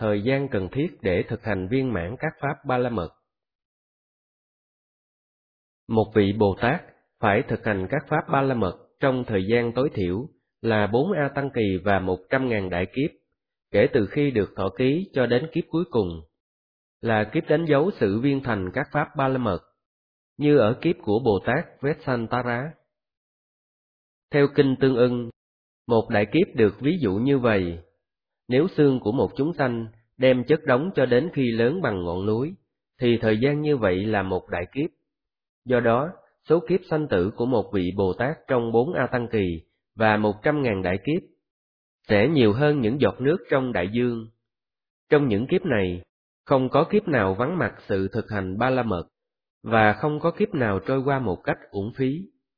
thời gian cần thiết để thực hành viên mãn các pháp Ba La Mật. Một vị Bồ Tát phải thực hành các pháp Ba La Mật trong thời gian tối thiểu là 4 A Tăng Kỳ và 100.000 đại kiếp, kể từ khi được thọ ký cho đến kiếp cuối cùng, là kiếp đánh dấu sự viên thành các pháp Ba La Mật, như ở kiếp của Bồ Tát Vessantara. Theo kinh Tương Ưng, một đại kiếp được ví dụ như vậy: nếu xương của một chúng sanh đem chất đóng cho đến khi lớn bằng ngọn núi, thì thời gian như vậy là một đại kiếp. Do đó, số kiếp sanh tử của một vị Bồ Tát trong 4 A Tăng Kỳ và 100.000 đại kiếp sẽ nhiều hơn những giọt nước trong đại dương. Trong những kiếp này, không có kiếp nào vắng mặt sự thực hành Ba La Mật, và không có kiếp nào trôi qua một cách uổng phí.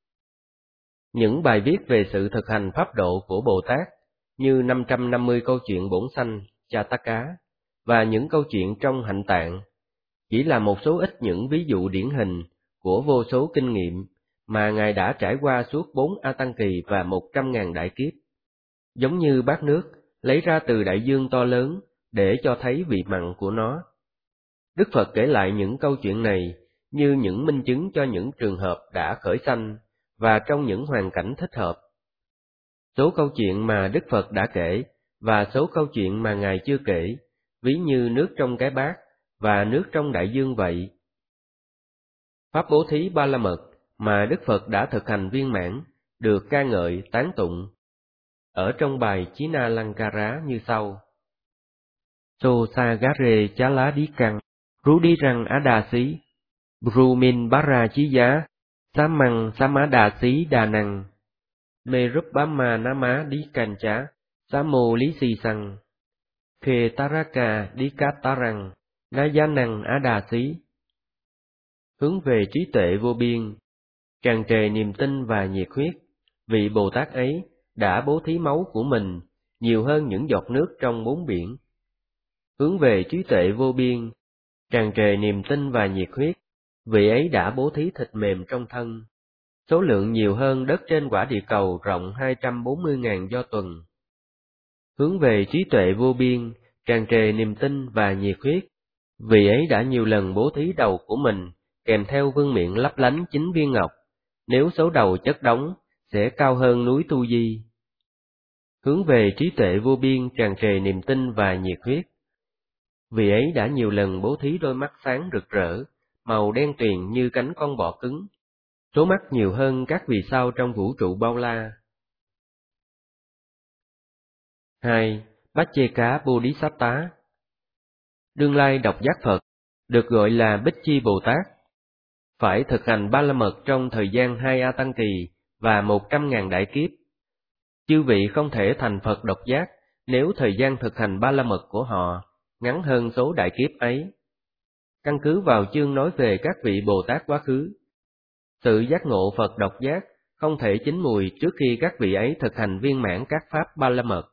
Những bài viết về sự thực hành pháp độ của Bồ Tát, như 550 câu chuyện bổn sanh, Jataka, và những câu chuyện trong Hạnh Tạng, chỉ là một số ít những ví dụ điển hình của vô số kinh nghiệm mà Ngài đã trải qua suốt 4 A Tăng Kỳ và 100.000 đại kiếp. Giống như bát nước lấy ra từ đại dương to lớn để cho thấy vị mặn của nó. Đức Phật kể lại những câu chuyện này như những minh chứng cho những trường hợp đã khởi sanh và trong những hoàn cảnh thích hợp. Số câu chuyện mà Đức Phật đã kể và số câu chuyện mà Ngài chưa kể, ví như nước trong cái bát và nước trong đại dương vậy. Pháp bố thí Ba La Mật mà Đức Phật đã thực hành viên mãn được ca ngợi tán tụng ở trong bài China Lankara như sau: So Sagare Chala Đi Căng, Rudi Răng Á Đà Xí, Brumin Bara Chí Giá, Samang Samada Xí Đà Năng, Mê Rúp Bá Ma Ná Má Đi Càn Chá, Samo Lý Xì Săng, Khê Taraka Đi Cát Tá Răng, Na Giá Năng Á Đà Xí. Hướng về trí tuệ vô biên, tràn trề niềm tin và nhiệt huyết, vị Bồ Tát ấy đã bố thí máu của mình nhiều hơn những giọt nước trong 4 biển. Hướng về trí tuệ vô biên, tràn trề niềm tin và nhiệt huyết, vị ấy đã bố thí thịt mềm trong thân, số lượng nhiều hơn đất trên quả địa cầu rộng 240.000 do tuần. Hướng về trí tuệ vô biên, tràn trề niềm tin và nhiệt huyết, vị ấy đã nhiều lần bố thí đầu của mình, kèm theo vương miện lấp lánh 9 viên ngọc, nếu số đầu chất đóng, sẽ cao hơn núi Tu Di. Hướng về trí tuệ vô biên, tràn trề niềm tin và nhiệt huyết, vị ấy đã nhiều lần bố thí đôi mắt sáng rực rỡ, màu đen tuyền như cánh con bọ cứng, số mắt nhiều hơn các vì sao trong vũ trụ bao la. 2. Bát Chê Cá Bodhisattva. Đương lai độc giác Phật, được gọi là Bích Chi Bồ Tát, phải thực hành Ba La Mật trong thời gian 2 A Tăng Kỳ và 100.000 đại kiếp. Chư vị không thể thành Phật độc giác nếu thời gian thực hành Ba La Mật của họ ngắn hơn số đại kiếp ấy. Căn cứ vào chương nói về các vị Bồ Tát quá khứ, sự giác ngộ Phật độc giác không thể chín mùi trước khi các vị ấy thực hành viên mãn các pháp Ba La Mật.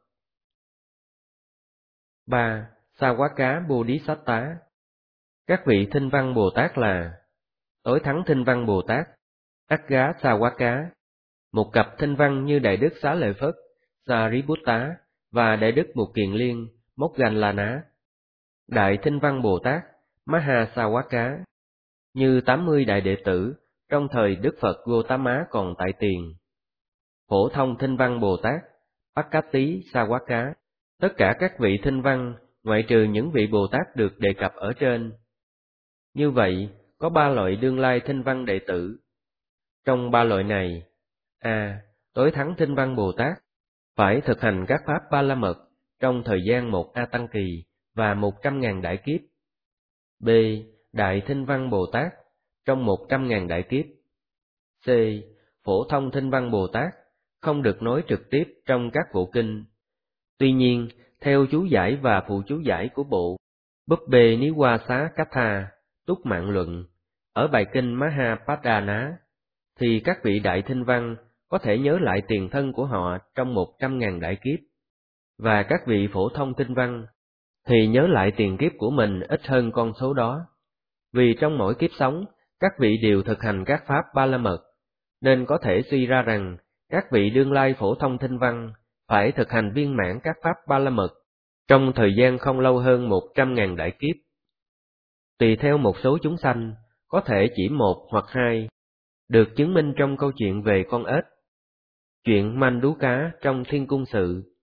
3. Sawaka Bodhisattva. Các vị Thinh Văn Bồ Tát là Tối Thắng Thinh Văn Bồ Tát, Agga Sawaka, một cặp Thinh Văn như Đại Đức Xá Lợi Phất, Sariputta và Đại Đức Mục Kiền Liên, Moggallana. Đại Thinh Văn Bồ Tát, Mahasawaka, như 80 đại đệ tử trong thời Đức Phật Gotama còn tại tiền. Phổ thông Thinh Văn Bồ Tát, Pakati Sawaka, tất cả các vị Thinh Văn ngoại trừ những vị Bồ Tát được đề cập ở trên. Như vậy, có 3 loại đương lai Thinh Văn đệ tử. Trong 3 loại này, A. Tối Thắng Thinh Văn Bồ Tát phải thực hành các pháp Ba La Mật trong thời gian 1 A Tăng Kỳ và 100.000 đại kiếp. B. Đại Thinh Văn Bồ Tát trong 100.000 đại kiếp. C. Phổ thông Thinh Văn Bồ Tát không được nói trực tiếp trong các bộ kinh. Tuy nhiên, theo chú giải và phụ chú giải của bộ Búp Bê Ní Hoa Xá Katha, Túc Mạng Luận, ở bài kinh Mahapadana, thì các vị Đại Thinh Văn có thể nhớ lại tiền thân của họ trong 100.000 đại kiếp, và các vị Phổ thông Thinh Văn thì nhớ lại tiền kiếp của mình ít hơn con số đó. Vì trong mỗi kiếp sống, các vị đều thực hành các pháp Ba La Mật, nên có thể suy ra rằng các vị đương lai Phổ thông Thinh Văn phải thực hành viên mãn các pháp Ba La Mật trong thời gian không lâu hơn 100.000 đại kiếp. Tùy theo một số chúng sanh, có thể chỉ một hoặc hai, được chứng minh trong câu chuyện về con ếch, chuyện manh đú cá trong Thiên Cung Sự.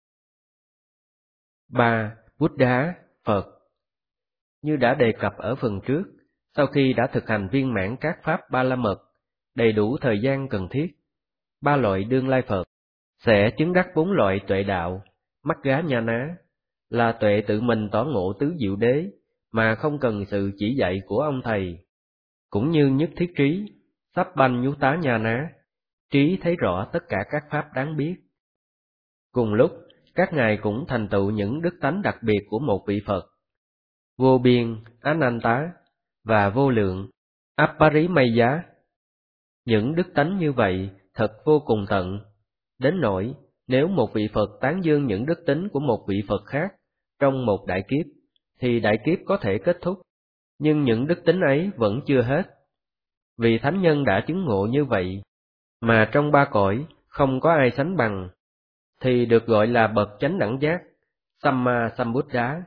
3. Buddha, Phật. Như đã đề cập ở phần trước, sau khi đã thực hành viên mãn các pháp ba la mật, đầy đủ thời gian cần thiết, ba loại đương lai Phật sẽ chứng đắc 4 loại tuệ đạo, Magga Nhana, là tuệ tự mình tỏ ngộ tứ diệu đế, mà không cần sự chỉ dạy của ông thầy, cũng như nhất thiết trí, Sabbanyutta Nhana, trí thấy rõ tất cả các pháp đáng biết. Cùng lúc, các ngài cũng thành tựu những đức tánh đặc biệt của một vị Phật, vô biên, Ananta, và vô lượng, Apparimaya. Những đức tánh như vậy thật vô cùng tận, đến nỗi nếu một vị Phật tán dương những đức tính của một vị Phật khác trong một đại kiếp, thì đại kiếp có thể kết thúc, nhưng những đức tính ấy vẫn chưa hết. Vì thánh nhân đã chứng ngộ như vậy, mà trong ba cõi không có ai sánh bằng, thì được gọi là bậc chánh đẳng giác, Samma Sambuddha.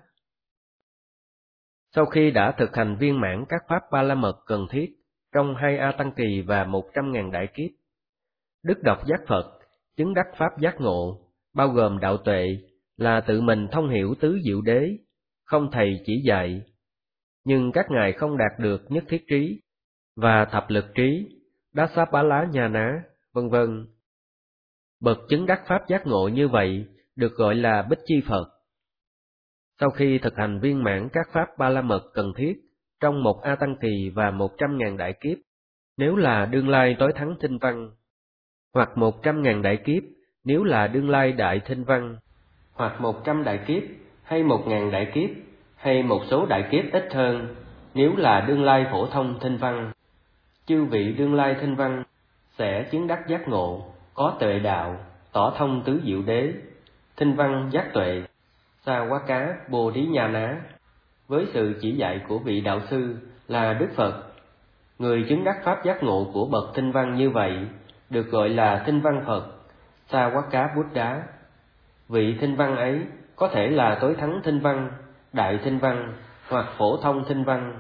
Sau khi đã thực hành viên mãn các pháp ba la mật cần thiết trong 2 A Tăng Kỳ và 100.000 đại kiếp, Đức Độc Giác Phật chứng đắc pháp giác ngộ, bao gồm đạo tuệ, là tự mình thông hiểu tứ diệu đế, không thầy chỉ dạy. Nhưng các ngài không đạt được nhất thiết trí và thập lực trí, Dassapala Nhana, vân vân. Bậc chứng đắc pháp giác ngộ như vậy được gọi là Bích Chi Phật. Sau khi thực hành viên mãn các pháp ba la mật cần thiết trong 1 A Tăng Kỳ và 100.000 đại kiếp, nếu là đương lai tối thắng thinh văn, hoặc 100.000 đại kiếp nếu là đương lai đại thinh văn, hoặc 100 đại kiếp, hay 1.000 đại kiếp, hay một số đại kiếp ít hơn nếu là đương lai phổ thông thinh văn, chư vị đương lai thinh văn sẽ chứng đắc giác ngộ, có tuệ đạo, tỏ thông tứ diệu đế, thinh văn giác tuệ, Sawaka Bodhinyana, với sự chỉ dạy của vị đạo sư là Đức Phật. Người chứng đắc pháp giác ngộ của bậc thinh văn như vậy được gọi là thinh văn Phật, Sawaka Buddha. Vị thinh văn ấy có thể là tối thắng thinh văn, đại thinh văn hoặc phổ thông thinh văn.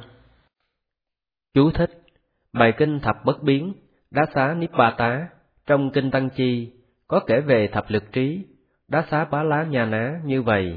Chú thích: Bài kinh Thập Bất Biến, Đá Xá Nibbata trong kinh Tăng Chi có kể về thập lực trí, Đá Xá Bá Lá Nha Ná như vậy.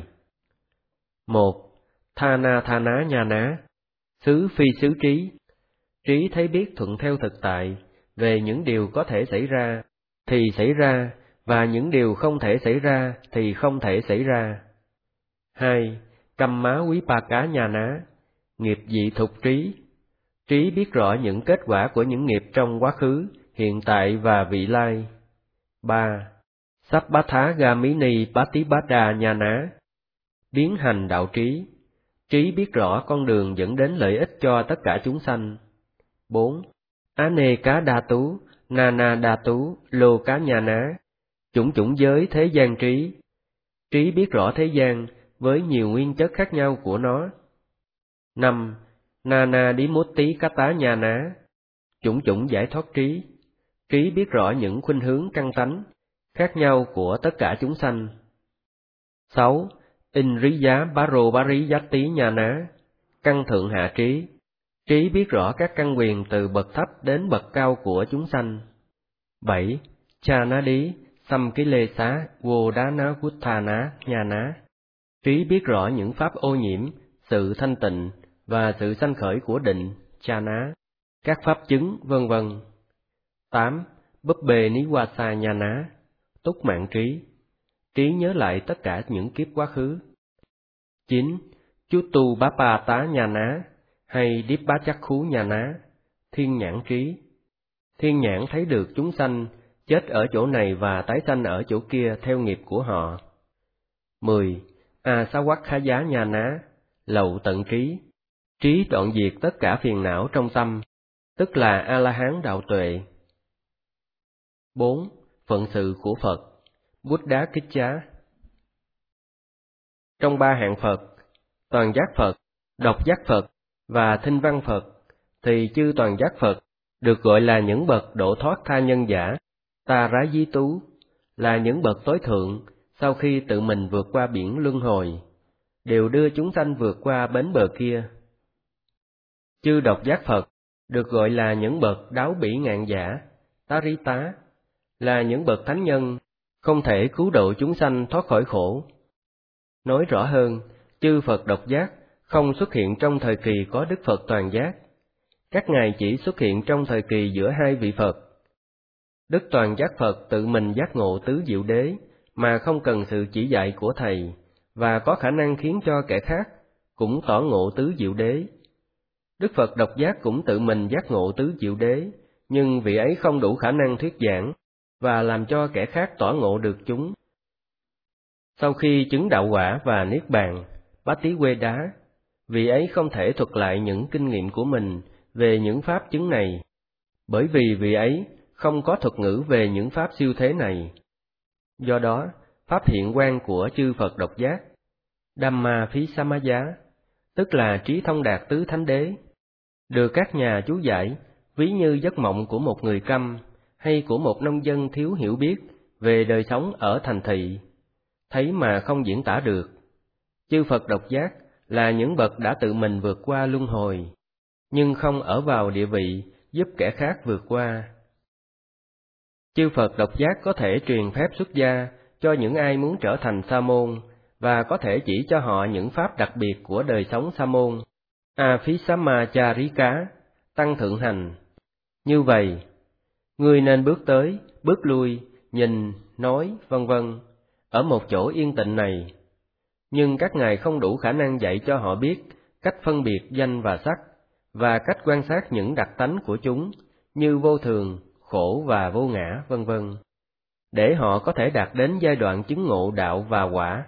1. Thana Thana Nha Ná, xứ phi xứ trí, trí thấy biết thuận theo thực tại về những điều có thể xảy ra thì xảy ra, và những điều không thể xảy ra thì không thể xảy ra. 2. Kamma Vipaka Nha Ná, nghiệp dị thục trí, trí biết rõ những kết quả của những nghiệp trong quá khứ, hiện tại và vị lai. 3. Sabbata Gamini Patipada Nha Ná, biến hành đạo trí, trí biết rõ con đường dẫn đến lợi ích cho tất cả chúng sanh. 4. Aneka Dhatu Nana Dhatu Loka Nha Ná, chủng chủng giới thế gian trí, trí biết rõ thế gian với nhiều nguyên chất khác nhau của nó. 5. Nana Dimutti Kata Nha Ná, chủng chủng giải thoát trí, trí biết rõ những khuynh hướng căn tánh khác nhau của tất cả chúng sanh. 6. Indriya Baro Pariyatti Nha Ná, căn thượng hạ trí, trí biết rõ các căn quyền từ bậc thấp đến bậc cao của chúng sanh. 7. Chanadi Samkilesa Vodana Vuttana Nha Ná, trí biết rõ những pháp ô nhiễm, sự thanh tịnh và sự sanh khởi của định, Chana, các pháp chứng, vân vân. 8. Bubbe Niwasa Nha Ná, túc mạng trí, trí nhớ lại tất cả những kiếp quá khứ. 9. Chutu Bapata Nha Ná, hay Dibbachakku Nha Ná, thiên nhãn trí, thiên nhãn thấy được chúng sanh chết ở chỗ này và tái sanh ở chỗ kia theo nghiệp của họ. 10. Asawakkhaya Nha Ná, lậu tận trí, trí đoạn diệt tất cả phiền não trong tâm, tức là A-la-hán đạo tuệ. 4. Phận sự của Phật, Buddha Kiccha. Trong 3 hạng Phật, toàn giác Phật, độc giác Phật và thinh văn Phật, thì chư toàn giác Phật được gọi là những bậc độ thoát tha nhân giả, Ta Rá Di Tú, là những bậc tối thượng sau khi tự mình vượt qua biển luân hồi, đều đưa chúng sanh vượt qua bến bờ kia. Chư độc giác Phật được gọi là những bậc đáo bỉ ngạn giả, Tarita, là những bậc thánh nhân, không thể cứu độ chúng sanh thoát khỏi khổ. Nói rõ hơn, chư Phật độc giác không xuất hiện trong thời kỳ có Đức Phật toàn giác. Các ngài chỉ xuất hiện trong thời kỳ giữa hai vị Phật. Đức toàn giác Phật tự mình giác ngộ tứ diệu đế mà không cần sự chỉ dạy của Thầy, và có khả năng khiến cho kẻ khác cũng tỏ ngộ tứ diệu đế. Đức Phật độc giác cũng tự mình giác ngộ tứ diệu đế, nhưng vị ấy không đủ khả năng thuyết giảng và làm cho kẻ khác tỏ ngộ được chúng. Sau khi chứng đạo quả và niết bàn, Bát Tí Quê Đá, vị ấy không thể thuật lại những kinh nghiệm của mình về những pháp chứng này, bởi vì vị ấy không có thuật ngữ về những pháp siêu thế này. Do đó, pháp hiện quang của chư Phật độc giác, Dhamma Phí Samaya, tức là trí thông đạt tứ thánh đế, được các nhà chú giải ví như giấc mộng của một người câm hay của một nông dân thiếu hiểu biết về đời sống ở thành thị, thấy mà không diễn tả được. Chư Phật độc giác là những bậc đã tự mình vượt qua luân hồi, nhưng không ở vào địa vị giúp kẻ khác vượt qua. Chư Phật độc giác có thể truyền phép xuất gia cho những ai muốn trở thành sa môn, và có thể chỉ cho họ những pháp đặc biệt của đời sống sa môn, Aphisamacharika, tăng thượng hành. Như vậy, người nên bước tới, bước lui, nhìn, nói, vân vân, ở một chỗ yên tịnh này. Nhưng các ngài không đủ khả năng dạy cho họ biết cách phân biệt danh và sắc, và cách quan sát những đặc tánh của chúng, như vô thường, khổ và vô ngã, vân vân, để họ có thể đạt đến giai đoạn chứng ngộ đạo và quả.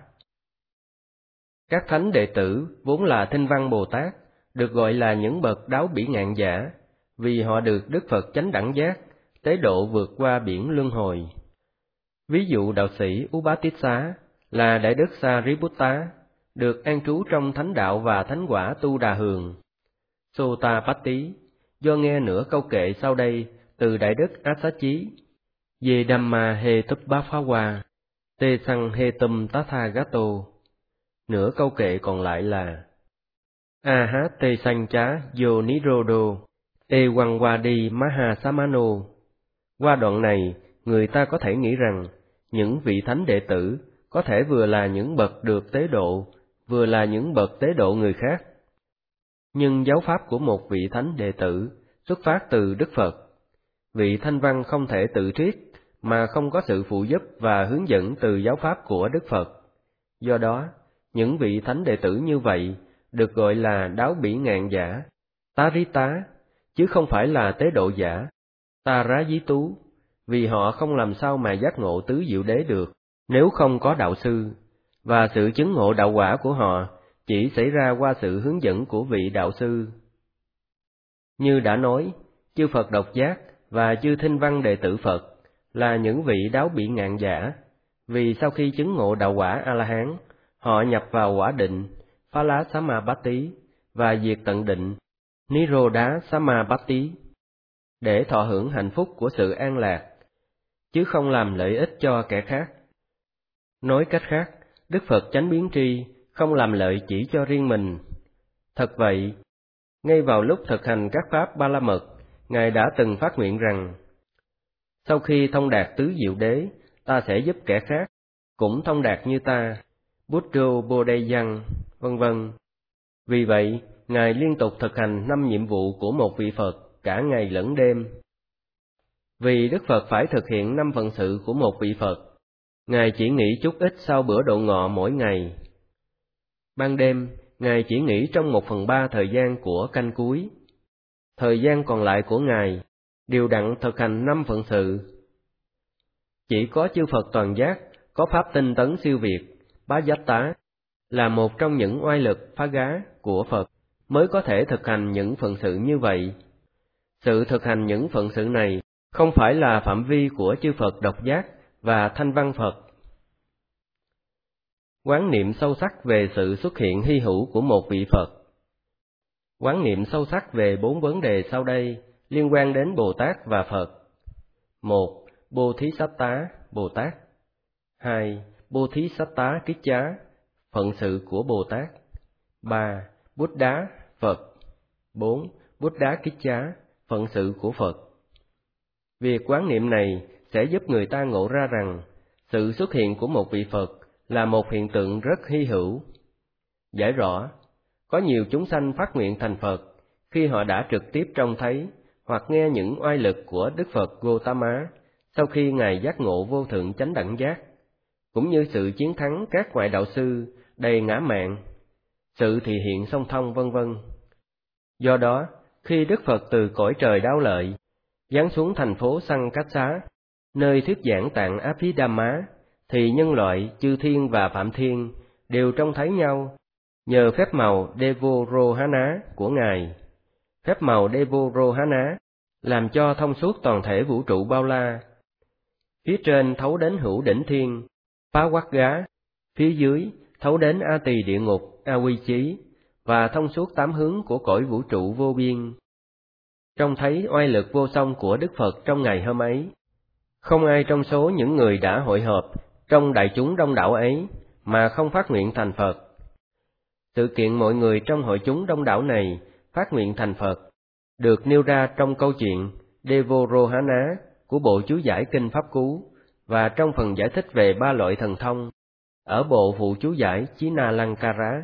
Các thánh đệ tử vốn là Thinh Văn Bồ Tát, được gọi là những bậc đáo bỉ ngạn giả, vì họ được Đức Phật chánh đẳng giác, tế độ vượt qua biển luân hồi. Ví dụ đạo sĩ Upatissa là Đại Đức Sariputta, được an trú trong thánh đạo và thánh quả Tu Đà Hường. Sotapatti, do nghe nửa câu kệ sau đây từ Đại Đức Assachi, Ye Dhamma he Tuppaphava, Te Sang he Tum Tathagato. Nửa câu kệ còn lại là Aha te sanh chá yo nirodo, te quang wadi mahasamano. Qua đoạn này, người ta có thể nghĩ rằng những vị thánh đệ tử có thể vừa là những bậc được tế độ, vừa là những bậc tế độ người khác. Nhưng giáo pháp của một vị thánh đệ tử xuất phát từ Đức Phật. Vị thanh văn không thể tự thuyết mà không có sự phụ giúp và hướng dẫn từ giáo pháp của Đức Phật. Do đó, những vị thánh đệ tử như vậy được gọi là đáo bỉ ngạn giả, Tarita, chứ không phải là tế độ giả, Tarayitú, vì họ không làm sao mà giác ngộ tứ diệu đế được nếu không có đạo sư, và sự chứng ngộ đạo quả của họ chỉ xảy ra qua sự hướng dẫn của vị đạo sư. Như đã nói, chư Phật độc giác và chư Thinh Văn đệ tử Phật là những vị đáo bỉ ngạn giả, vì sau khi chứng ngộ đạo quả A-la-hán, họ nhập vào quả định Phala Samapatti và diệt tận định Nirodha Samapatti để thọ hưởng hạnh phúc của sự an lạc, chứ không làm lợi ích cho kẻ khác. Nói cách khác, Đức Phật chánh biến tri không làm lợi chỉ cho riêng mình. Thật vậy, ngay vào lúc thực hành các pháp Ba La Mật, Ngài đã từng phát nguyện rằng, sau khi thông đạt tứ diệu đế, ta sẽ giúp kẻ khác cũng thông đạt như ta, Buddho Bodhayang, vân vân. Vì vậy, Ngài liên tục thực hành 5 nhiệm vụ của một vị Phật cả ngày lẫn đêm. Vì Đức Phật phải thực hiện 5 phận sự của một vị Phật, Ngài chỉ nghỉ chút ít sau bữa độ ngọ mỗi ngày. Ban đêm, Ngài chỉ nghỉ trong 1/3 thời gian của canh cuối. Thời gian còn lại của Ngài đều đặn thực hành 5 phận sự. Chỉ có chư Phật toàn giác có pháp tinh tấn siêu việt, Bá Giác Tá, là một trong những oai lực phá gá của Phật mới có thể thực hành những phận sự như vậy. Sự thực hành những phận sự này không phải là phạm vi của chư Phật độc giác và thanh văn Phật. Quán niệm sâu sắc về sự xuất hiện hy hữu của một vị Phật. Quán niệm sâu sắc về 4 vấn đề sau đây liên quan đến Bồ Tát và Phật. 1. Bodhisattva Bồ Tát. 2. Bodhisattva Kichá, phận sự của Bồ Tát. 3. Buddha, Phật. 4. Buddha Kiccha, phận sự của Phật. Việc quán niệm này sẽ giúp người ta ngộ ra rằng sự xuất hiện của một vị Phật là một hiện tượng rất hy hữu. Giải rõ, có nhiều chúng sanh phát nguyện thành Phật khi họ đã trực tiếp trông thấy hoặc nghe những oai lực của Đức Phật Gautama sau khi Ngài giác ngộ vô thượng chánh đẳng giác, cũng như sự chiến thắng các ngoại đạo sư đầy ngã mạn, sự thị hiện song thông vân vân. Do đó, khi Đức Phật từ cõi trời Đao Lợi giáng xuống thành phố Sankassa, nơi thuyết giảng tạng Abhidhamma, thì nhân loại chư thiên và phạm thiên đều trông thấy nhau nhờ phép màu Devorohana của Ngài. Phép màu Devorohana làm cho thông suốt toàn thể vũ trụ bao la. Phía trên thấu đến hữu đỉnh thiên, Pawagga, phía dưới thấu đến A Tỳ địa ngục, A Quy Chí, và thông suốt tám hướng của cõi vũ trụ vô biên. Trông thấy oai lực vô song của Đức Phật trong ngày hôm ấy. Không ai trong số những người đã hội họp trong đại chúng đông đảo ấy mà không phát nguyện thành Phật. Sự kiện mọi người trong hội chúng đông đảo này phát nguyện thành Phật được nêu ra trong câu chuyện Devorohana của bộ chú giải Kinh Pháp Cú và trong phần giải thích về ba loại thần thông ở bộ phụ chú giải Chinalankara.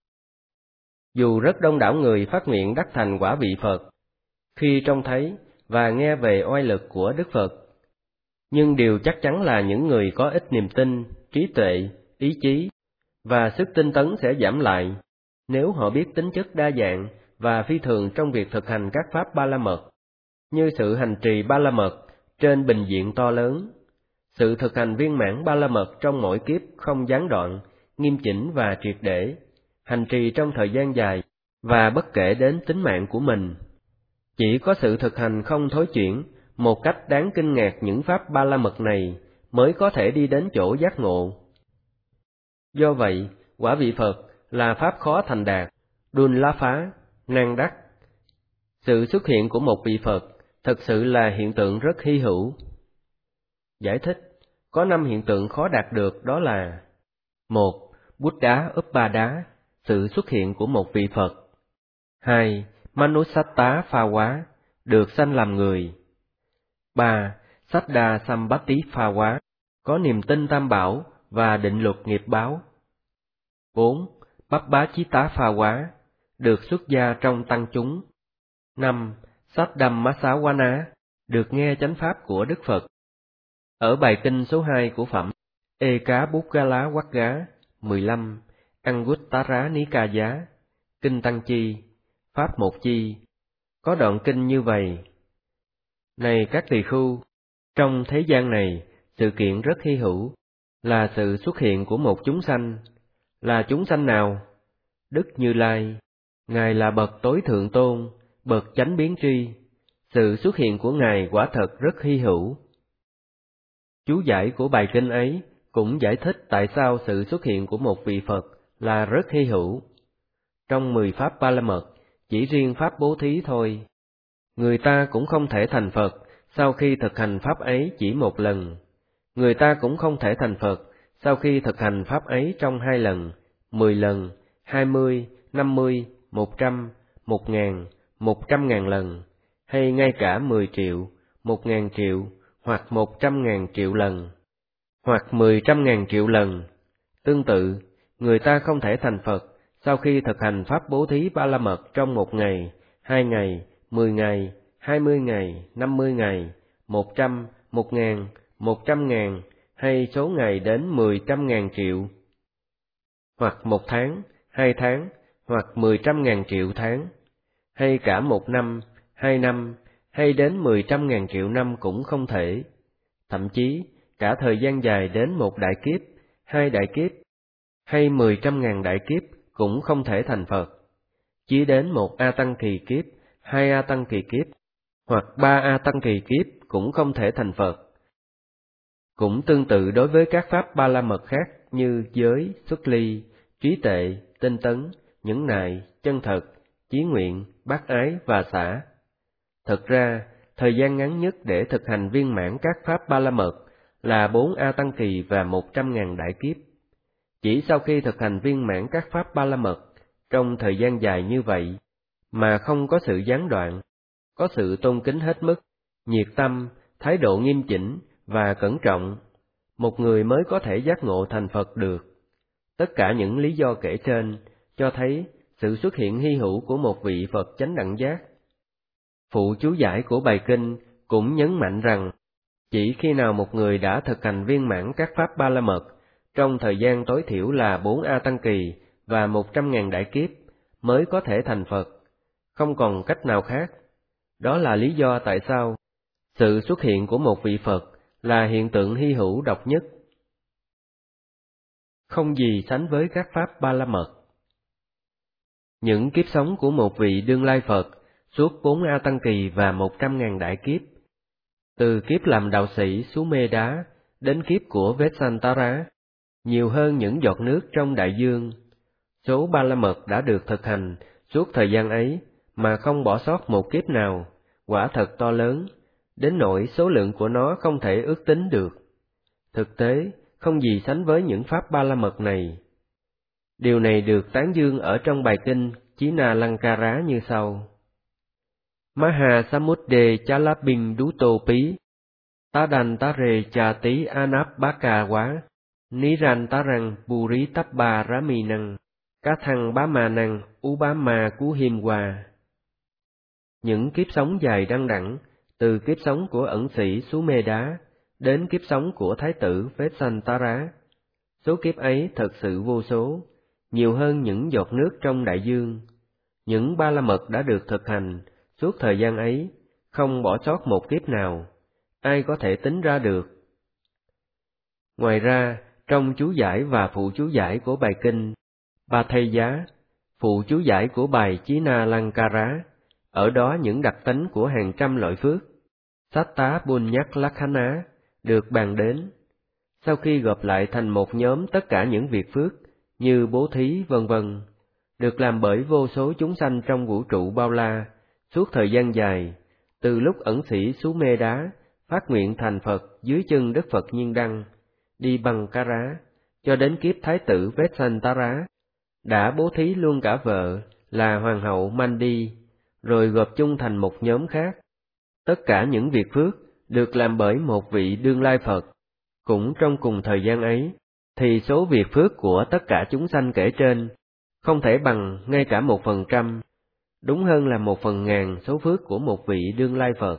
Dù rất đông đảo người phát nguyện đắc thành quả vị Phật khi trông thấy và nghe về oai lực của Đức Phật, nhưng điều chắc chắn là những người có ít niềm tin, trí tuệ, ý chí và sức tinh tấn sẽ giảm lại nếu họ biết tính chất đa dạng và phi thường trong việc thực hành các pháp Ba La Mật, như sự hành trì Ba La Mật trên bình diện to lớn, sự thực hành viên mãn Ba La Mật trong mỗi kiếp không gián đoạn, nghiêm chỉnh và triệt để, hành trì trong thời gian dài và bất kể đến tính mạng của mình. Chỉ có sự thực hành không thối chuyển một cách đáng kinh ngạc những pháp Ba La Mật này mới có thể đi đến chỗ giác ngộ. Do vậy, quả vị Phật là pháp khó thành đạt, đun lá phá, nan đắc. Sự xuất hiện của một vị Phật thật sự là hiện tượng rất hy hữu. Giải thích, có 5 hiện tượng khó đạt được, đó là: 1. Buddha Uppada, sự xuất hiện của một vị Phật. 2. Manusatta Pha Quá, được sanh làm người. 3. Saddha Sambatti Pha Quá, có niềm tin tam bảo và định luật nghiệp báo. 4. Pabbachita Pha Quá, được xuất gia trong tăng chúng. 5. Saddhammasawana, được nghe chánh pháp của Đức Phật. Ở bài kinh số 2 của phẩm Eka Bukkala Wagga 15, Anguttara Nikaya, Kinh Tăng Chi, Pháp Một Chi, có đoạn kinh như vậy: Này các tỳ khưu, trong thế gian này, sự kiện rất hy hữu là sự xuất hiện của một chúng sanh. Là chúng sanh nào? Đức Như Lai, Ngài là bậc tối thượng tôn, bậc chánh biến tri. Sự xuất hiện của Ngài quả thật rất hy hữu. Chú giải của bài kinh ấy cũng giải thích tại sao sự xuất hiện của một vị Phật là rất hy hữu. Trong 10 pháp Ba La Mật, chỉ riêng pháp bố thí thôi, người ta cũng không thể thành Phật sau khi thực hành pháp ấy chỉ một lần. Người ta cũng không thể thành Phật sau khi thực hành pháp ấy trong 2 lần, 10 lần, 20, 50, 100, 1.000, 100.000 lần, hay ngay cả 10 triệu, 1.000 triệu, hoặc 100.000 triệu lần, hoặc 10.000 triệu lần. Tương tự, người ta không thể thành Phật sau khi thực hành pháp bố thí Ba La Mật trong 1 ngày, 2 ngày, 10 ngày, 20 ngày, 50 ngày, 100, 1.000, 100.000, hay số ngày đến 10.000 triệu, hoặc 1 tháng, 2 tháng, hoặc 10.000 triệu tháng, hay cả 1 năm, 2 năm, hay đến 10.000 triệu năm cũng không thể. Thậm chí, cả thời gian dài đến 1 đại kiếp, 2 đại kiếp, hay 10.000 đại kiếp cũng không thể thành Phật. Chỉ đến 1 A Tăng kỳ kiếp, 2 A Tăng kỳ kiếp, hoặc 3 A Tăng kỳ kiếp cũng không thể thành Phật. Cũng tương tự đối với các pháp Ba La Mật khác như giới, xuất ly, trí tuệ, tinh tấn, nhẫn nại, chân thật, chí nguyện, bác ái và xả. Thật ra, thời gian ngắn nhất để thực hành viên mãn các pháp Ba La Mật là 4 A Tăng kỳ và 100.000 đại kiếp. Chỉ sau khi thực hành viên mãn các pháp ba la mật trong thời gian dài như vậy, mà không có sự gián đoạn, có sự tôn kính hết mức, nhiệt tâm, thái độ nghiêm chỉnh và cẩn trọng, một người mới có thể giác ngộ thành Phật được. Tất cả những lý do kể trên cho thấy sự xuất hiện hy hữu của một vị Phật chánh đẳng giác. Phụ chú giải của bài kinh cũng nhấn mạnh rằng, chỉ khi nào một người đã thực hành viên mãn các pháp ba la mật trong thời gian tối thiểu là 4 A Tăng Kỳ và 100.000 đại kiếp mới có thể thành Phật, không còn cách nào khác. Đó là lý do tại sao sự xuất hiện của một vị Phật là hiện tượng hy hữu độc nhất, không gì sánh với các pháp ba la mật. Những kiếp sống của một vị đương lai Phật suốt 4 A Tăng Kỳ và 100.000 đại kiếp, từ kiếp làm đạo sĩ xuống mê đá đến kiếp của Vessantara, nhiều hơn những giọt nước trong đại dương. Số ba la mật đã được thực hành suốt thời gian ấy mà không bỏ sót một kiếp nào, quả thật to lớn, đến nỗi số lượng của nó không thể ước tính được. Thực tế, không gì sánh với những pháp ba la mật này. Điều này được tán dương ở trong bài kinh China Lankara như sau: Maha Samudde Chalabin Duto Pí Tadantare Chati Anapbaka Quá Nirantarang Puri Tappa Raminang Kathang Bamanang Ubama Cú Hiêm Hòa. Những kiếp sống dài đăng đẳng, từ kiếp sống của ẩn sĩ Sume Đá đến kiếp sống của Thái tử Vessantara, số kiếp ấy thật sự vô số, nhiều hơn những giọt nước trong đại dương. Những ba la mật đã được thực hành suốt thời gian ấy, không bỏ sót một kiếp nào, ai có thể tính ra được. Ngoài ra, trong chú giải và phụ chú giải của bài kinh Ba Thây Giá, phụ chú giải của bài China Lankara, ở đó những đặc tính của hàng trăm loại phước, Satta Bunyak Lakhana, được bàn đến. Sau khi gộp lại thành một nhóm tất cả những việc phước, như bố thí vân vân, được làm bởi vô số chúng sanh trong vũ trụ bao la, suốt thời gian dài, từ lúc ẩn sĩ xuống mê đá, phát nguyện thành Phật dưới chân Đức Phật Nhiên Đăng, đi bằng Kara, cho đến kiếp Thái tử Vessantara, đã bố thí luôn cả vợ là Hoàng hậu Mandi, rồi gộp chung thành một nhóm khác. Tất cả những việc phước được làm bởi một vị đương lai Phật. Cũng trong cùng thời gian ấy, thì số việc phước của tất cả chúng sanh kể trên không thể bằng ngay cả 1%, đúng hơn là 1/1000 số phước của một vị đương lai Phật.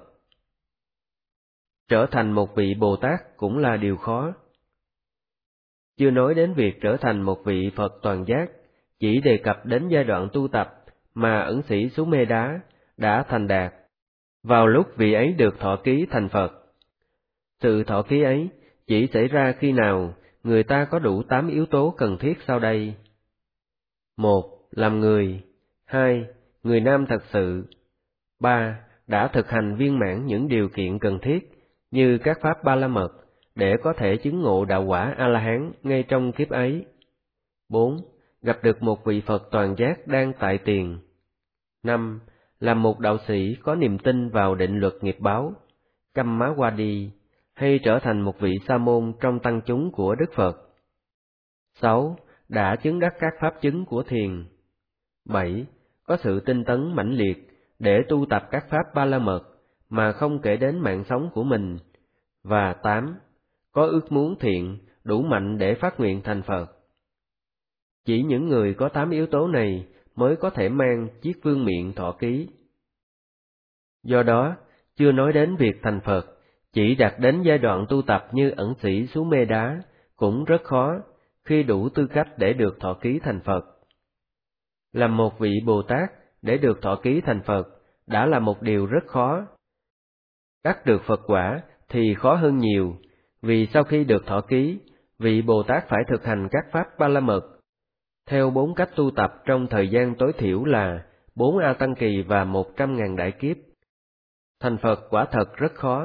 Trở thành một vị Bồ Tát cũng là điều khó. Chưa nói đến việc trở thành một vị Phật toàn giác, chỉ đề cập đến giai đoạn tu tập mà ẩn sĩ Sume Đá đã thành đạt, vào lúc vị ấy được thọ ký thành Phật. Sự thọ ký ấy chỉ xảy ra khi nào người ta có đủ 8 yếu tố cần thiết sau đây. 1. Làm người. 2. Người nam thật sự. 3. Đã thực hành viên mãn những điều kiện cần thiết như các pháp ba la mật để có thể chứng ngộ đạo quả A-la-hán ngay trong kiếp ấy. 4. Gặp được một vị Phật toàn giác đang tại tiền. 5. Làm một đạo sĩ có niềm tin vào định luật nghiệp báo, Kamma-wadi, hay trở thành một vị sa môn trong tăng chúng của Đức Phật. 6. Đã chứng đắc các pháp chứng của thiền. 7. Có sự tinh tấn mãnh liệt để tu tập các pháp ba la mật mà không kể đến mạng sống của mình. Và 8. Có ước muốn thiện đủ mạnh để phát nguyện thành Phật. Chỉ những người có 8 yếu tố này mới có thể mang chiếc vương miện thọ ký. Do đó, chưa nói đến việc thành Phật, chỉ đạt đến giai đoạn tu tập như ẩn sĩ xuống mê đá cũng rất khó khi đủ tư cách để được thọ ký thành Phật. Làm một vị Bồ Tát để được thọ ký thành Phật đã là một điều rất khó. Đắc được Phật quả thì khó hơn nhiều, vì sau khi được thọ ký, vị Bồ Tát phải thực hành các pháp ba la mật theo 4 cách tu tập trong thời gian tối thiểu là 4 A Tăng Kỳ và 100.000 đại kiếp. Thành Phật quả thật rất khó.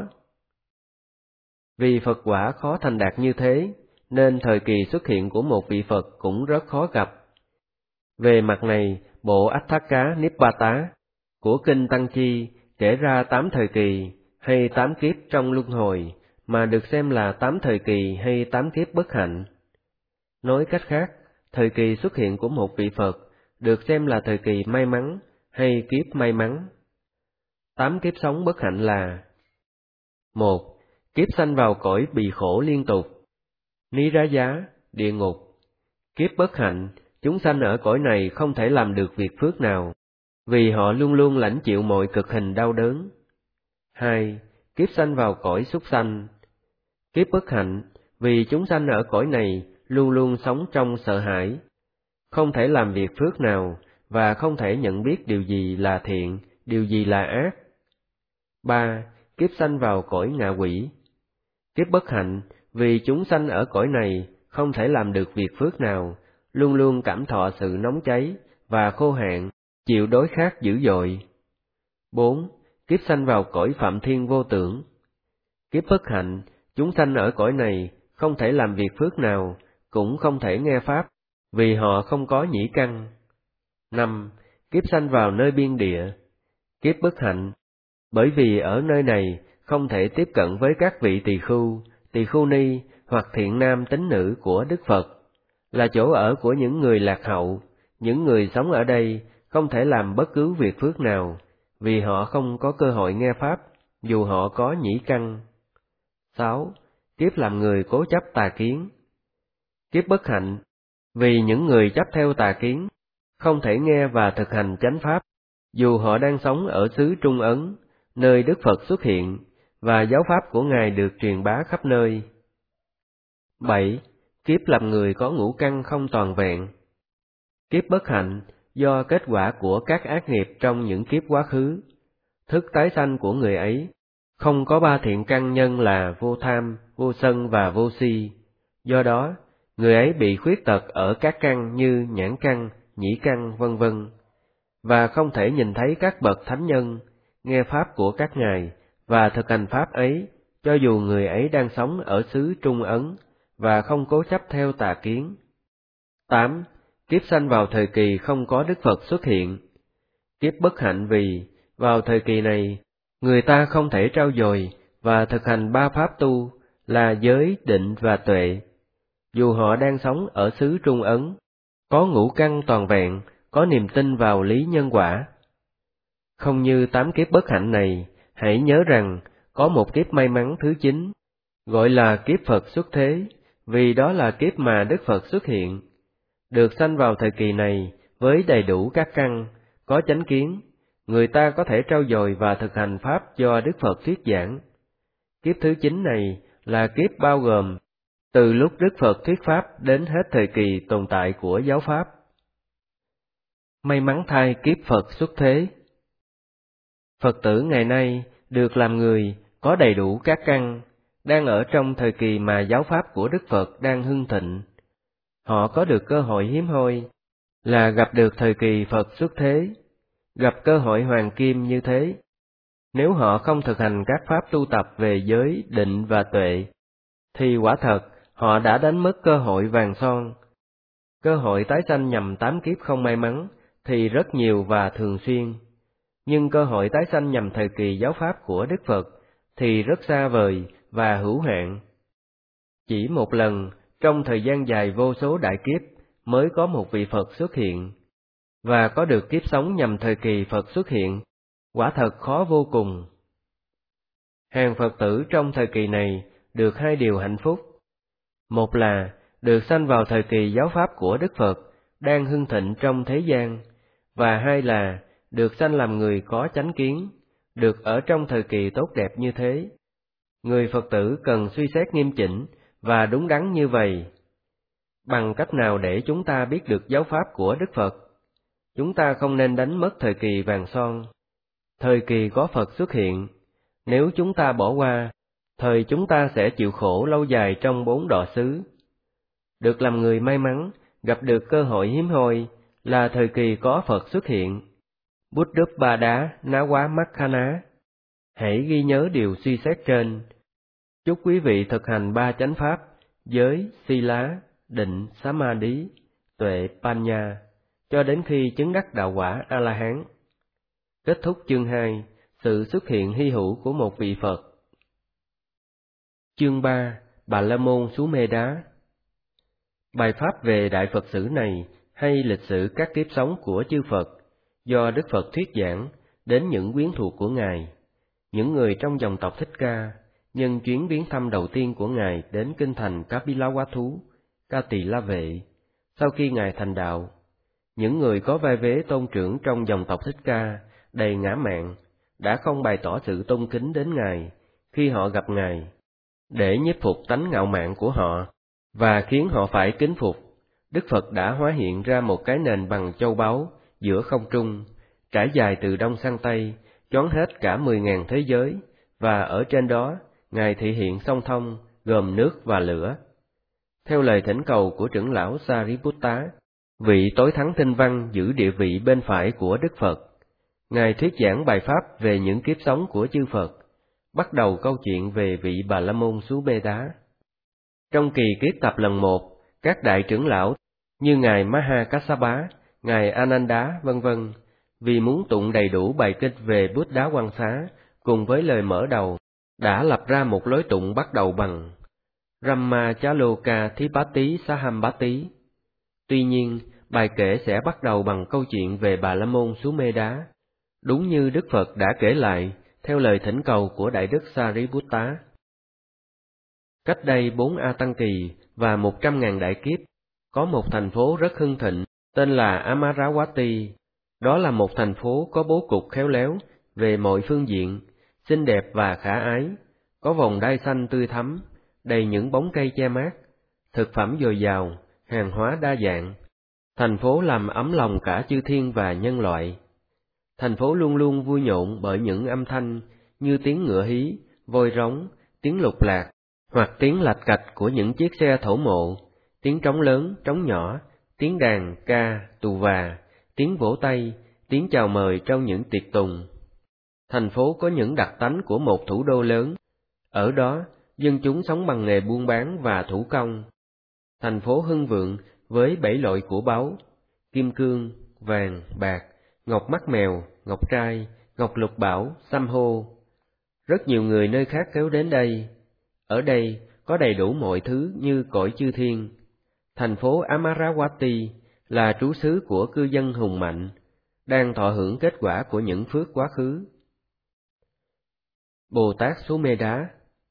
Vì Phật quả khó thành đạt như thế, nên thời kỳ xuất hiện của một vị Phật cũng rất khó gặp. Về mặt này, bộ Atthaka Nibbata của Kinh Tăng Chi kể ra 8 thời kỳ hay 8 kiếp trong luân hồi, mà được xem là 8 thời kỳ hay 8 kiếp bất hạnh. Nói cách khác, thời kỳ xuất hiện của một vị Phật được xem là thời kỳ may mắn hay kiếp may mắn. 8 kiếp sống bất hạnh là: 1. Kiếp sanh vào cõi bì khổ liên tục, Ní Rá Giá, địa ngục. Kiếp bất hạnh, chúng sanh ở cõi này không thể làm được việc phước nào, vì họ luôn luôn lãnh chịu mọi cực hình đau đớn. 2. Kiếp sanh vào cõi súc sanh. Kiếp bất hạnh, vì chúng sanh ở cõi này luôn luôn sống trong sợ hãi, không thể làm việc phước nào và không thể nhận biết điều gì là thiện, điều gì là ác. 3. Kiếp sanh vào cõi ngạ quỷ. Kiếp bất hạnh, vì chúng sanh ở cõi này không thể làm được việc phước nào, luôn luôn cảm thọ sự nóng cháy và khô hạn, chịu đói khát dữ dội. 4. Kiếp sanh vào cõi phạm thiên vô tưởng. Kiếp bất hạnh, chúng sanh ở cõi này không thể làm việc phước nào, cũng không thể nghe pháp, vì họ không có nhĩ căn. 5. Kiếp sanh vào nơi biên địa. Kiếp bất hạnh, bởi vì ở nơi này không thể tiếp cận với các vị tỳ khưu ni hoặc thiện nam tín nữ của Đức Phật, là chỗ ở của những người lạc hậu. Những người sống ở đây không thể làm bất cứ việc phước nào, vì họ không có cơ hội nghe pháp, dù họ có nhĩ căn. 6. Kiếp làm người cố chấp tà kiến. Kiếp bất hạnh, vì những người chấp theo tà kiến không thể nghe và thực hành chánh pháp, dù họ đang sống ở xứ Trung Ấn, nơi Đức Phật xuất hiện, và giáo pháp của Ngài được truyền bá khắp nơi. 7. Kiếp làm người có ngũ căn không toàn vẹn. Kiếp bất hạnh, do kết quả của các ác nghiệp trong những kiếp quá khứ, thức tái sanh của người ấy không có 3 thiện căn nhân là vô tham, vô sân và vô si. Do đó, người ấy bị khuyết tật ở các căn như nhãn căn, nhĩ căn, vân vân, và không thể nhìn thấy các bậc thánh nhân, nghe pháp của các ngài và thực hành pháp ấy, cho dù người ấy đang sống ở xứ Trung Ấn và không cố chấp theo tà kiến. 8. Kiếp sanh vào thời kỳ không có Đức Phật xuất hiện. Kiếp bất hạnh, vì vào thời kỳ này người ta không thể trau dồi và thực hành 3 pháp tu là giới, định và tuệ, dù họ đang sống ở xứ Trung Ấn, có ngũ căn toàn vẹn, có niềm tin vào lý nhân quả. Không như 8 kiếp bất hạnh này, hãy nhớ rằng có một kiếp may mắn thứ 9, gọi là kiếp Phật xuất thế, vì đó là kiếp mà Đức Phật xuất hiện. Được sanh vào thời kỳ này với đầy đủ các căn, có chánh kiến, người ta có thể trau dồi và thực hành pháp do Đức Phật thuyết giảng. Kiếp thứ 9 này là kiếp bao gồm từ lúc Đức Phật thuyết pháp đến hết thời kỳ tồn tại của giáo pháp. May mắn thay kiếp Phật xuất thế. Phật tử ngày nay được làm người, có đầy đủ các căn, đang ở trong thời kỳ mà giáo pháp của Đức Phật đang hưng thịnh. Họ có được cơ hội hiếm hoi là gặp được thời kỳ Phật xuất thế, gặp cơ hội hoàng kim như thế. Nếu họ không thực hành các pháp tu tập về giới, định và tuệ, thì quả thật họ đã đánh mất cơ hội vàng son. Cơ hội tái sanh nhằm 8 kiếp không may mắn thì rất nhiều và thường xuyên, nhưng cơ hội tái sanh nhằm thời kỳ giáo pháp của Đức Phật thì rất xa vời và hữu hạn. Chỉ một lần trong thời gian dài vô số đại kiếp mới có một vị Phật xuất hiện, và có được kiếp sống nhằm thời kỳ Phật xuất hiện, quả thật khó vô cùng. Hàng Phật tử trong thời kỳ này được 2 điều hạnh phúc. Một là được sanh vào thời kỳ giáo pháp của Đức Phật đang hưng thịnh trong thế gian, và 2 là được sanh làm người có chánh kiến, được ở trong thời kỳ tốt đẹp như thế. Người Phật tử cần suy xét nghiêm chỉnh và đúng đắn như vậy. Bằng cách nào để chúng ta biết được giáo pháp của Đức Phật? Chúng ta không nên đánh mất thời kỳ vàng son, thời kỳ có Phật xuất hiện. Nếu chúng ta bỏ qua, thời chúng ta sẽ chịu khổ lâu dài trong 4 đọa xứ. Được làm người may mắn, gặp được cơ hội hiếm hoi là thời kỳ có Phật xuất hiện. Buddha Ná Quá Mắc Khá Ná. Hãy ghi nhớ điều suy xét trên. Chúc quý vị thực hành 3 chánh pháp, giới, Sila, định, Samadhi, tuệ, Panya, cho đến khi chứng đắc đạo quả A-la-hán. Kết thúc chương 2, sự xuất hiện hy hữu của một vị Phật. Chương 3, Bà La Môn Sú Mê Đá. Bài pháp về Đại Phật sử này hay lịch sử các kiếp sống của chư Phật do Đức Phật thuyết giảng đến những quyến thuộc của Ngài, những người trong dòng tộc Thích Ca, nhân chuyến viếng thăm đầu tiên của Ngài đến kinh thành Kapilavatthu, Ca Tỳ La Vệ, sau khi Ngài thành đạo. Những người có vai vế tôn trưởng trong dòng tộc Thích Ca, đầy ngã mạn, đã không bày tỏ sự tôn kính đến Ngài khi họ gặp Ngài, để nhiếp phục tánh ngạo mạn của họ, và khiến họ phải kính phục. Đức Phật đã hóa hiện ra một cái nền bằng châu báu giữa không trung, trải dài từ đông sang tây, choán hết cả 10.000 thế giới, và ở trên đó, Ngài thị hiện song thông, gồm nước và lửa. Theo lời thỉnh cầu của trưởng lão Sariputta, vị tối thắng tinh văn giữ địa vị bên phải của Đức Phật, Ngài thuyết giảng bài pháp về những kiếp sống của chư Phật, bắt đầu câu chuyện về vị Bà La Môn Xú Bê Đá. Trong kỳ kiết tập lần 1, các đại trưởng lão như Ngài Maha Kassapa, Ngài Ananda, vân vân, vì muốn tụng đầy đủ bài kinh về Buddha Quang Xá cùng với lời mở đầu, đã lập ra một lối tụng bắt đầu bằng Ramachaloka Thipati Sahambati. Tuy nhiên, bài kể sẽ bắt đầu bằng câu chuyện về Bà La Môn Xú Mê Đá, đúng như Đức Phật đã kể lại theo lời thỉnh cầu của Đại Đức Sariputta. Cách đây 4 A Tăng Kỳ và 100.000 đại kiếp, có một thành phố rất hưng thịnh tên là Amaravati. Đó là một thành phố có bố cục khéo léo về mọi phương diện, xinh đẹp và khả ái, có vòng đai xanh tươi thắm, đầy những bóng cây che mát, thực phẩm dồi dào, hàng hóa đa dạng. Thành phố làm ấm lòng cả chư thiên và nhân loại. Thành phố luôn luôn vui nhộn bởi những âm thanh như tiếng ngựa hí, voi rống, tiếng lục lạc, hoặc tiếng lạch cạch của những chiếc xe thổ mộ, tiếng trống lớn, trống nhỏ, tiếng đàn, ca, tù và, tiếng vỗ tay, tiếng chào mời trong những tiệc tùng. Thành phố có những đặc tánh của một thủ đô lớn. Ở đó, dân chúng sống bằng nghề buôn bán và thủ công. Thành phố hưng vượng với 7 loại của báu: kim cương, vàng, bạc, ngọc mắt mèo, ngọc trai, ngọc lục bảo, săm hô. Rất nhiều người nơi khác kéo đến đây. Ở đây có đầy đủ mọi thứ như cõi chư thiên. Thành phố Amaravati là trú xứ của cư dân hùng mạnh, đang thọ hưởng kết quả của những phước quá khứ. Bồ Tát Xú Mê Đá.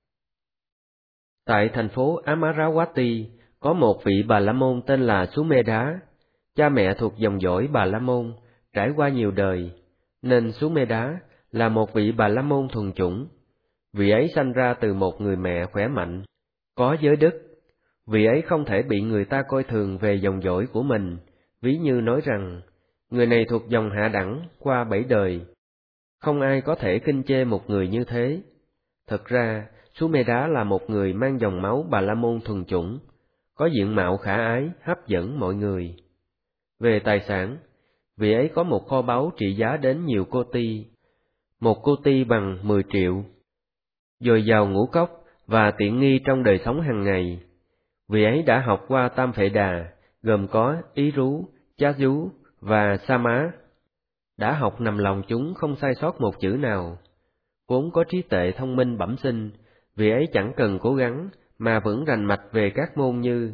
Tại thành phố Amaravati có một vị Bà La Môn tên là Xú Mê Đá. Cha mẹ thuộc dòng dõi Bà La Môn, trải qua nhiều đời, nên Xú Mê Đá là một vị Bà La Môn thuần chủng. Vị ấy sanh ra từ một người mẹ khỏe mạnh, có giới đức. Vị ấy không thể bị người ta coi thường về dòng dõi của mình, ví như nói rằng, người này thuộc dòng hạ đẳng qua 7 đời. Không ai có thể khinh chê một người như thế. Thật ra, Xú Mê Đá là một người mang dòng máu Bà La Môn thuần chủng, có diện mạo khả ái, hấp dẫn mọi người. Về tài sản, vị ấy có một kho báu trị giá đến nhiều cô ti. Một cô ti bằng 10 triệu. Dồi dào ngũ cốc và tiện nghi trong đời sống hàng ngày. Vị ấy đã học qua Tam Phệ Đà, gồm có Ý Rú, Chá Dú và Sa Má. Đã học nằm lòng chúng không sai sót một chữ nào. Vốn có trí tuệ thông minh bẩm sinh, vị ấy chẳng cần cố gắng mà vẫn rành mạch về các môn như: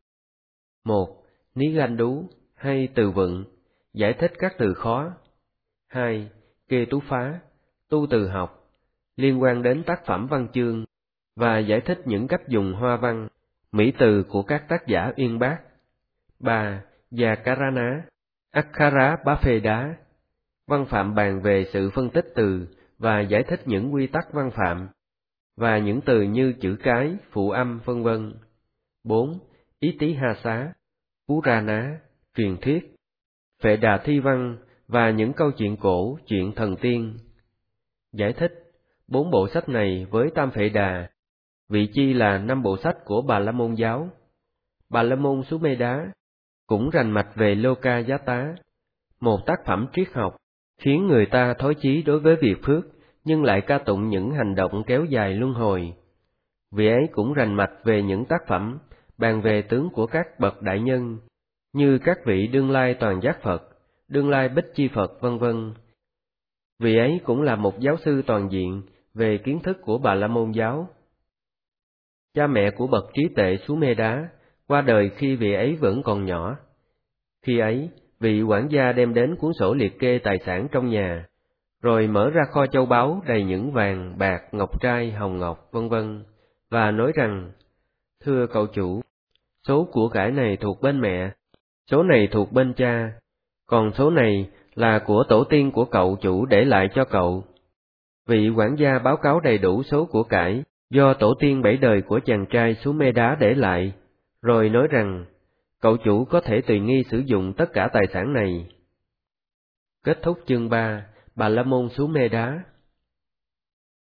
1. Ní Ganh Đú hay từ vựng, giải thích các từ khó. 2. Kê Tú Phá, tu từ học, liên quan đến tác phẩm văn chương và giải thích những cách dùng hoa văn, mỹ từ của các tác giả uyên bác. 3. Vyakarana, Akkhara Bhapheda, văn phạm bàn về sự phân tích từ và giải thích những quy tắc văn phạm, và những từ như chữ cái, phụ âm, vân vân. 4. Itihasa, Purana, truyền thuyết, Phệ Đà thi văn và những câu chuyện cổ, chuyện thần tiên. Giải thích 4 bộ sách này với Tam Phệ Đà, vị chi là 5 bộ sách của Bà La Môn giáo. Bà La Môn Xú Mê Đá cũng rành mạch về Lokayata, một tác phẩm triết học, khiến người ta thối chí đối với việc phước, nhưng lại ca tụng những hành động kéo dài luân hồi. Vị ấy cũng rành mạch về những tác phẩm bàn về tướng của các bậc đại nhân, như các vị đương lai toàn giác Phật, đương lai bích chi Phật, vân vân. Vị ấy cũng là một giáo sư toàn diện về kiến thức của Bà La Môn giáo. Cha mẹ của bậc trí tuệ Xú Mê Đá qua đời khi vị ấy vẫn còn nhỏ. Khi ấy, vị quản gia đem đến cuốn sổ liệt kê tài sản trong nhà, rồi mở ra kho châu báu đầy những vàng, bạc, ngọc trai, hồng ngọc, vân vân, và nói rằng: "Thưa cậu chủ, số của cải này thuộc bên mẹ, số này thuộc bên cha, còn số này là của tổ tiên của cậu chủ để lại cho cậu." Vị quản gia báo cáo đầy đủ số của cải do tổ tiên 7 đời của chàng trai Sumedá để lại, rồi nói rằng cậu chủ có thể tùy nghi sử dụng tất cả tài sản này. Kết thúc chương 3, Bà La Môn Sumedá.